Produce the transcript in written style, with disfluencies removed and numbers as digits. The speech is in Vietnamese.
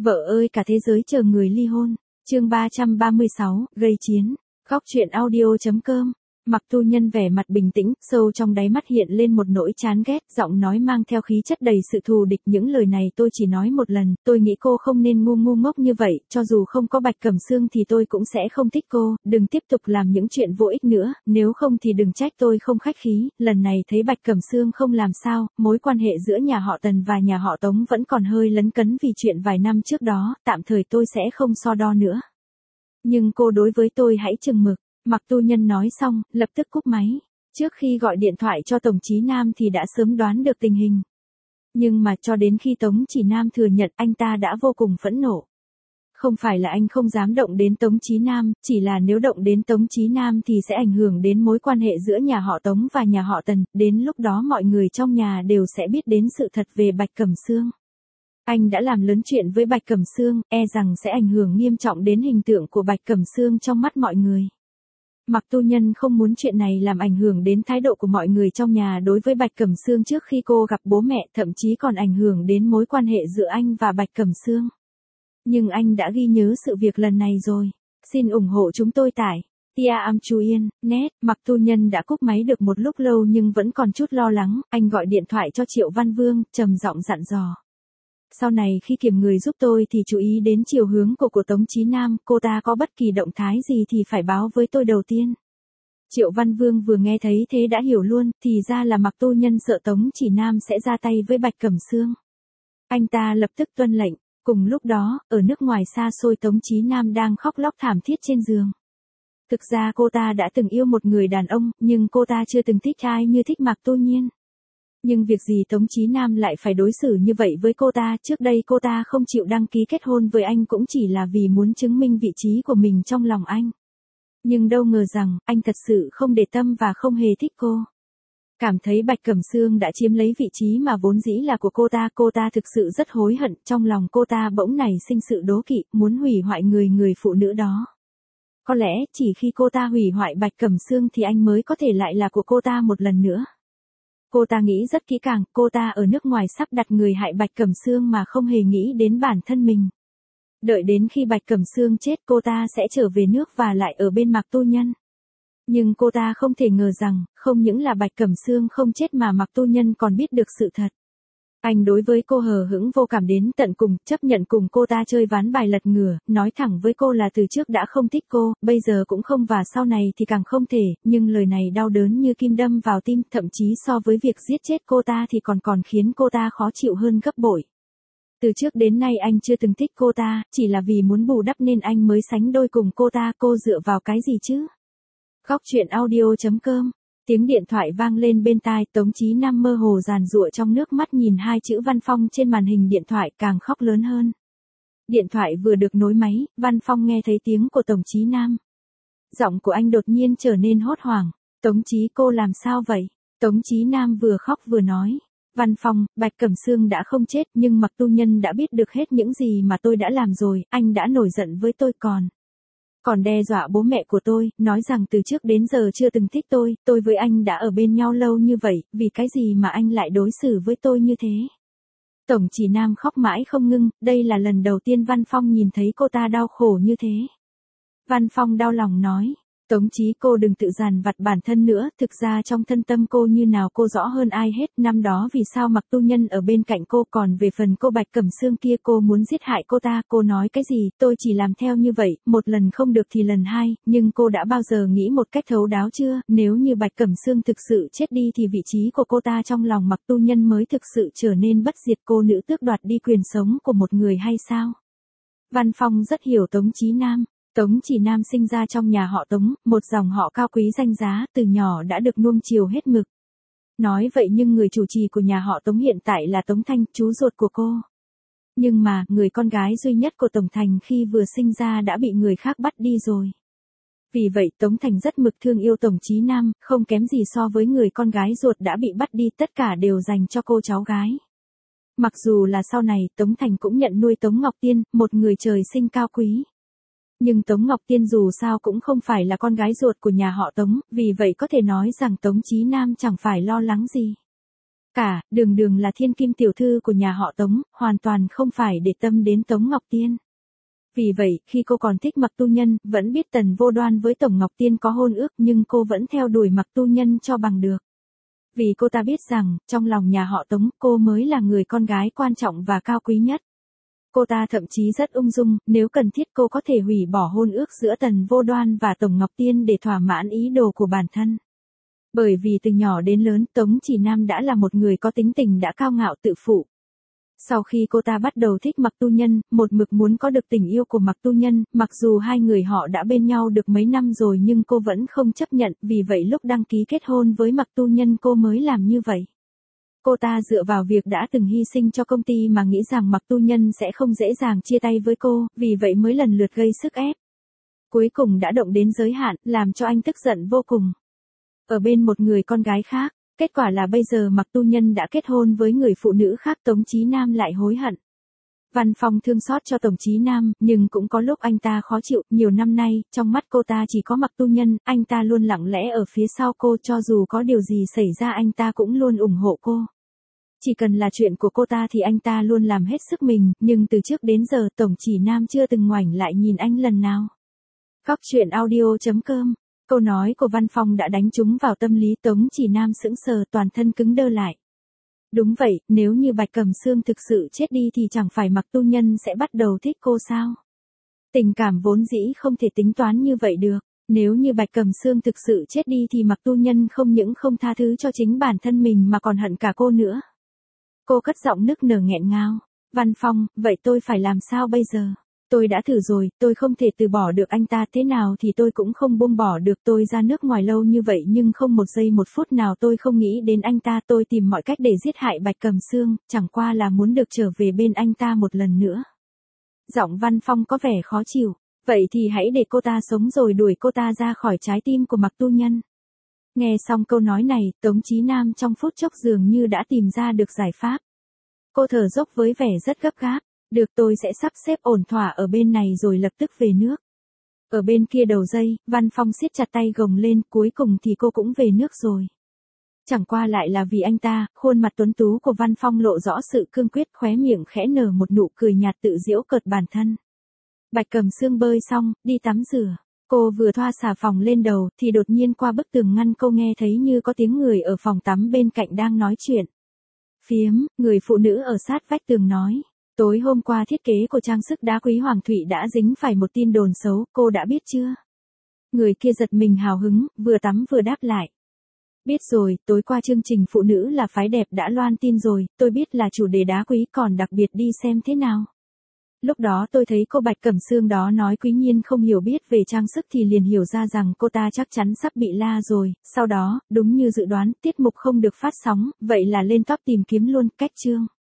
Vợ ơi cả thế giới chờ người ly hôn. Chương 336, gây chiến. Góc truyện audio.com. Mặc Tu Nhân vẻ mặt bình tĩnh, sâu trong đáy mắt hiện lên một nỗi chán ghét, giọng nói mang theo khí chất đầy sự thù địch. Những lời này tôi chỉ nói một lần, tôi nghĩ cô không nên ngu ngốc như vậy, cho dù không có Bạch Cẩm Sương thì tôi cũng sẽ không thích cô, đừng tiếp tục làm những chuyện vô ích nữa, nếu không thì đừng trách tôi không khách khí. Lần này thấy Bạch Cẩm Sương không làm sao, mối quan hệ giữa nhà họ Tần và nhà họ Tống vẫn còn hơi lấn cấn vì chuyện vài năm trước đó, tạm thời tôi sẽ không so đo nữa. Nhưng cô đối với tôi hãy chừng mực. Mặc Tu Nhân nói xong, lập tức cúp máy. Trước khi gọi điện thoại cho Tống Chí Nam thì đã sớm đoán được tình hình. Nhưng mà cho đến khi Tống Chỉ Nam thừa nhận, anh ta đã vô cùng phẫn nộ. Không phải là anh không dám động đến Tống Chí Nam, chỉ là nếu động đến Tống Chí Nam thì sẽ ảnh hưởng đến mối quan hệ giữa nhà họ Tống và nhà họ Tần, đến lúc đó mọi người trong nhà đều sẽ biết đến sự thật về Bạch Cẩm Sương. Anh đã làm lớn chuyện với Bạch Cẩm Sương, e rằng sẽ ảnh hưởng nghiêm trọng đến hình tượng của Bạch Cẩm Sương trong mắt mọi người. Mặc Tu Nhân không muốn chuyện này làm ảnh hưởng đến thái độ của mọi người trong nhà đối với Bạch Cẩm Sương trước khi cô gặp bố mẹ, thậm chí còn ảnh hưởng đến mối quan hệ giữa anh và Bạch Cẩm Sương. Nhưng anh đã ghi nhớ sự việc lần này rồi. Xin ủng hộ chúng tôi tại Tia Am Chu Yên, net. Mặc Tu Nhân đã cúp máy được một lúc lâu nhưng vẫn còn chút lo lắng, anh gọi điện thoại cho Triệu Văn Vương, trầm giọng dặn dò. Sau này khi kiểm người giúp tôi thì chú ý đến chiều hướng của Tống Chí Nam, cô ta có bất kỳ động thái gì thì phải báo với tôi đầu tiên. Triệu Văn Vương vừa nghe thấy thế đã hiểu luôn, thì ra là Mặc Tu Nhân sợ Tống Chỉ Nam sẽ ra tay với Bạch Cẩm Sương. Anh ta lập tức tuân lệnh. Cùng lúc đó, ở nước ngoài xa xôi Tống Chí Nam đang khóc lóc thảm thiết trên giường. Thực ra cô ta đã từng yêu một người đàn ông, nhưng cô ta chưa từng thích ai như thích Mặc Tu Nhiên. Nhưng việc gì Tống Chí Nam lại phải đối xử như vậy với cô ta, trước đây cô ta không chịu đăng ký kết hôn với anh cũng chỉ là vì muốn chứng minh vị trí của mình trong lòng anh. Nhưng đâu ngờ rằng, anh thật sự không để tâm và không hề thích cô. Cảm thấy Bạch Cẩm Sương đã chiếm lấy vị trí mà vốn dĩ là của cô ta thực sự rất hối hận, trong lòng cô ta bỗng nảy sinh sự đố kỵ, muốn hủy hoại người phụ nữ đó. Có lẽ, chỉ khi cô ta hủy hoại Bạch Cẩm Sương thì anh mới có thể lại là của cô ta một lần nữa. Cô ta nghĩ rất kỹ càng, cô ta ở nước ngoài sắp đặt người hại Bạch Cẩm Sương mà không hề nghĩ đến bản thân mình. Đợi đến khi Bạch Cẩm Sương chết cô ta sẽ trở về nước và lại ở bên Mặc Tu Nhân. Nhưng cô ta không thể ngờ rằng, không những là Bạch Cẩm Sương không chết mà Mặc Tu Nhân còn biết được sự thật. Anh đối với cô hờ hững vô cảm đến tận cùng, chấp nhận cùng cô ta chơi ván bài lật ngửa, nói thẳng với cô là từ trước đã không thích cô, bây giờ cũng không và sau này thì càng không thể, nhưng lời này đau đớn như kim đâm vào tim, thậm chí so với việc giết chết cô ta thì còn khiến cô ta khó chịu hơn gấp bội. Từ trước đến nay anh chưa từng thích cô ta, chỉ là vì muốn bù đắp nên anh mới sánh đôi cùng cô ta, cô dựa vào cái gì chứ? Góc truyện audio.com. Tiếng điện thoại vang lên bên tai, Tống Chí Nam mơ hồ giàn giụa trong nước mắt nhìn hai chữ Văn Phong trên màn hình điện thoại, càng khóc lớn hơn. Điện thoại vừa được nối máy, Văn Phong nghe thấy tiếng của Tống Chí Nam. Giọng của anh đột nhiên trở nên hốt hoảng. Tống Chí, cô làm sao vậy? Tống Chí Nam vừa khóc vừa nói. Văn Phong, Bạch Cẩm Sương đã không chết nhưng Mặc Tu Nhân đã biết được hết những gì mà tôi đã làm rồi, anh đã nổi giận với tôi còn đe dọa bố mẹ của tôi, nói rằng từ trước đến giờ chưa từng thích tôi với anh đã ở bên nhau lâu như vậy, vì cái gì mà anh lại đối xử với tôi như thế? Tống Chỉ Nam khóc mãi không ngưng, đây là lần đầu tiên Văn Phong nhìn thấy cô ta đau khổ như thế. Văn Phong đau lòng nói, Tống Chí, cô đừng tự dằn vặt bản thân nữa, thực ra trong thân tâm cô như nào cô rõ hơn ai hết, năm đó vì sao Mặc Tu Nhân ở bên cạnh cô, còn về phần cô Bạch Cẩm Sương kia cô muốn giết hại cô ta, cô nói cái gì, tôi chỉ làm theo như vậy, một lần không được thì lần hai, nhưng cô đã bao giờ nghĩ một cách thấu đáo chưa, nếu như Bạch Cẩm Sương thực sự chết đi thì vị trí của cô ta trong lòng Mặc Tu Nhân mới thực sự trở nên bất diệt, cô nữ tước đoạt đi quyền sống của một người hay sao? Văn Phong rất hiểu Tống Chí Nam. Tống Chỉ Nam sinh ra trong nhà họ Tống, một dòng họ cao quý danh giá, từ nhỏ đã được nuông chiều hết mực. Nói vậy nhưng người chủ trì của nhà họ Tống hiện tại là Tống Thanh, chú ruột của cô. Nhưng mà, người con gái duy nhất của Tống Thành khi vừa sinh ra đã bị người khác bắt đi rồi. Vì vậy Tống Thành rất mực thương yêu Tống Chí Nam, không kém gì so với người con gái ruột đã bị bắt đi, tất cả đều dành cho cô cháu gái. Mặc dù là sau này Tống Thành cũng nhận nuôi Tống Ngọc Tiên, một người trời sinh cao quý. Nhưng Tống Ngọc Tiên dù sao cũng không phải là con gái ruột của nhà họ Tống, vì vậy có thể nói rằng Tống Chí Nam chẳng phải lo lắng gì. Đường Đường là thiên kim tiểu thư của nhà họ Tống, hoàn toàn không phải để tâm đến Tống Ngọc Tiên. Vì vậy, khi cô còn thích Mặc Tu Nhân, vẫn biết Tần Vô Đoan với Tổng Ngọc Tiên có hôn ước nhưng cô vẫn theo đuổi Mặc Tu Nhân cho bằng được. Vì cô ta biết rằng, trong lòng nhà họ Tống, cô mới là người con gái quan trọng và cao quý nhất. Cô ta thậm chí rất ung dung, nếu cần thiết cô có thể hủy bỏ hôn ước giữa Tần Vô Đoan và Tổng Ngọc Tiên để thỏa mãn ý đồ của bản thân. Bởi vì từ nhỏ đến lớn, Tống Chỉ Nam đã là một người có tính tình đã cao ngạo tự phụ. Sau khi cô ta bắt đầu thích Mặc Tu Nhân, một mực muốn có được tình yêu của Mặc Tu Nhân, mặc dù hai người họ đã bên nhau được mấy năm rồi nhưng cô vẫn không chấp nhận, vì vậy lúc đăng ký kết hôn với Mặc Tu Nhân cô mới làm như vậy. Cô ta dựa vào việc đã từng hy sinh cho công ty mà nghĩ rằng Mặc Tu Nhân sẽ không dễ dàng chia tay với cô, vì vậy mới lần lượt gây sức ép. Cuối cùng đã động đến giới hạn, làm cho anh tức giận vô cùng. Ở bên một người con gái khác, kết quả là bây giờ Mặc Tu Nhân đã kết hôn với người phụ nữ khác, Tống Chí Nam lại hối hận. Văn Phong thương xót cho Tống Chí Nam, nhưng cũng có lúc anh ta khó chịu, nhiều năm nay, trong mắt cô ta chỉ có Mặc Tu Nhân, anh ta luôn lặng lẽ ở phía sau cô, cho dù có điều gì xảy ra anh ta cũng luôn ủng hộ cô. Chỉ cần là chuyện của cô ta thì anh ta luôn làm hết sức mình, nhưng từ trước đến giờ Tống Chỉ Nam chưa từng ngoảnh lại nhìn anh lần nào. Góc truyện audio.com. Câu nói của Văn Phong đã đánh trúng vào tâm lý Tống Chỉ Nam, sững sờ, toàn thân cứng đơ lại. Đúng vậy, nếu như Bạch Cẩm Sương thực sự chết đi thì chẳng phải Mặc Tu Nhân sẽ bắt đầu thích cô sao? Tình cảm vốn dĩ không thể tính toán như vậy được. Nếu như Bạch Cẩm Sương thực sự chết đi thì Mặc Tu Nhân không những không tha thứ cho chính bản thân mình mà còn hận cả cô nữa. Cô cất giọng nức nở nghẹn ngào. Văn Phong, vậy tôi phải làm sao bây giờ? Tôi đã thử rồi, tôi không thể từ bỏ được anh ta, thế nào thì tôi cũng không buông bỏ được. Tôi ra nước ngoài lâu như vậy nhưng không một giây một phút nào tôi không nghĩ đến anh ta. Tôi tìm mọi cách để giết hại Bạch Cẩm Sương, chẳng qua là muốn được trở về bên anh ta một lần nữa. Giọng Văn Phong có vẻ khó chịu. Vậy thì hãy để cô ta sống rồi đuổi cô ta ra khỏi trái tim của Mặc Tu Nhân. Nghe xong câu nói này, Tống Chí Nam trong phút chốc dường như đã tìm ra được giải pháp. Cô thở dốc với vẻ rất gấp gáp. Được, tôi sẽ sắp xếp ổn thỏa ở bên này rồi lập tức về nước. Ở bên kia đầu dây, Văn Phong siết chặt tay gồng lên, cuối cùng thì cô cũng về nước rồi. Chẳng qua lại là vì anh ta, khuôn mặt tuấn tú của Văn Phong lộ rõ sự cương quyết, khóe miệng khẽ nở một nụ cười nhạt tự giễu cợt bản thân. Bạch Cẩm Sương bơi xong, đi tắm rửa. Cô vừa thoa xà phòng lên đầu thì đột nhiên qua bức tường ngăn cô nghe thấy như có tiếng người ở phòng tắm bên cạnh đang nói chuyện. Phiếm, người phụ nữ ở sát vách tường nói. Tối hôm qua thiết kế của trang sức đá quý Hoàng Thụy đã dính phải một tin đồn xấu, cô đã biết chưa? Người kia giật mình hào hứng, vừa tắm vừa đáp lại. Biết rồi, tối qua chương trình phụ nữ là phái đẹp đã loan tin rồi, tôi biết là chủ đề đá quý, còn đặc biệt đi xem thế nào. Lúc đó tôi thấy cô Bạch Cẩm Sương đó nói Quý Nhiên không hiểu biết về trang sức thì liền hiểu ra rằng cô ta chắc chắn sắp bị la rồi, sau đó, đúng như dự đoán, tiết mục không được phát sóng, vậy là lên top tìm kiếm luôn, cách chương.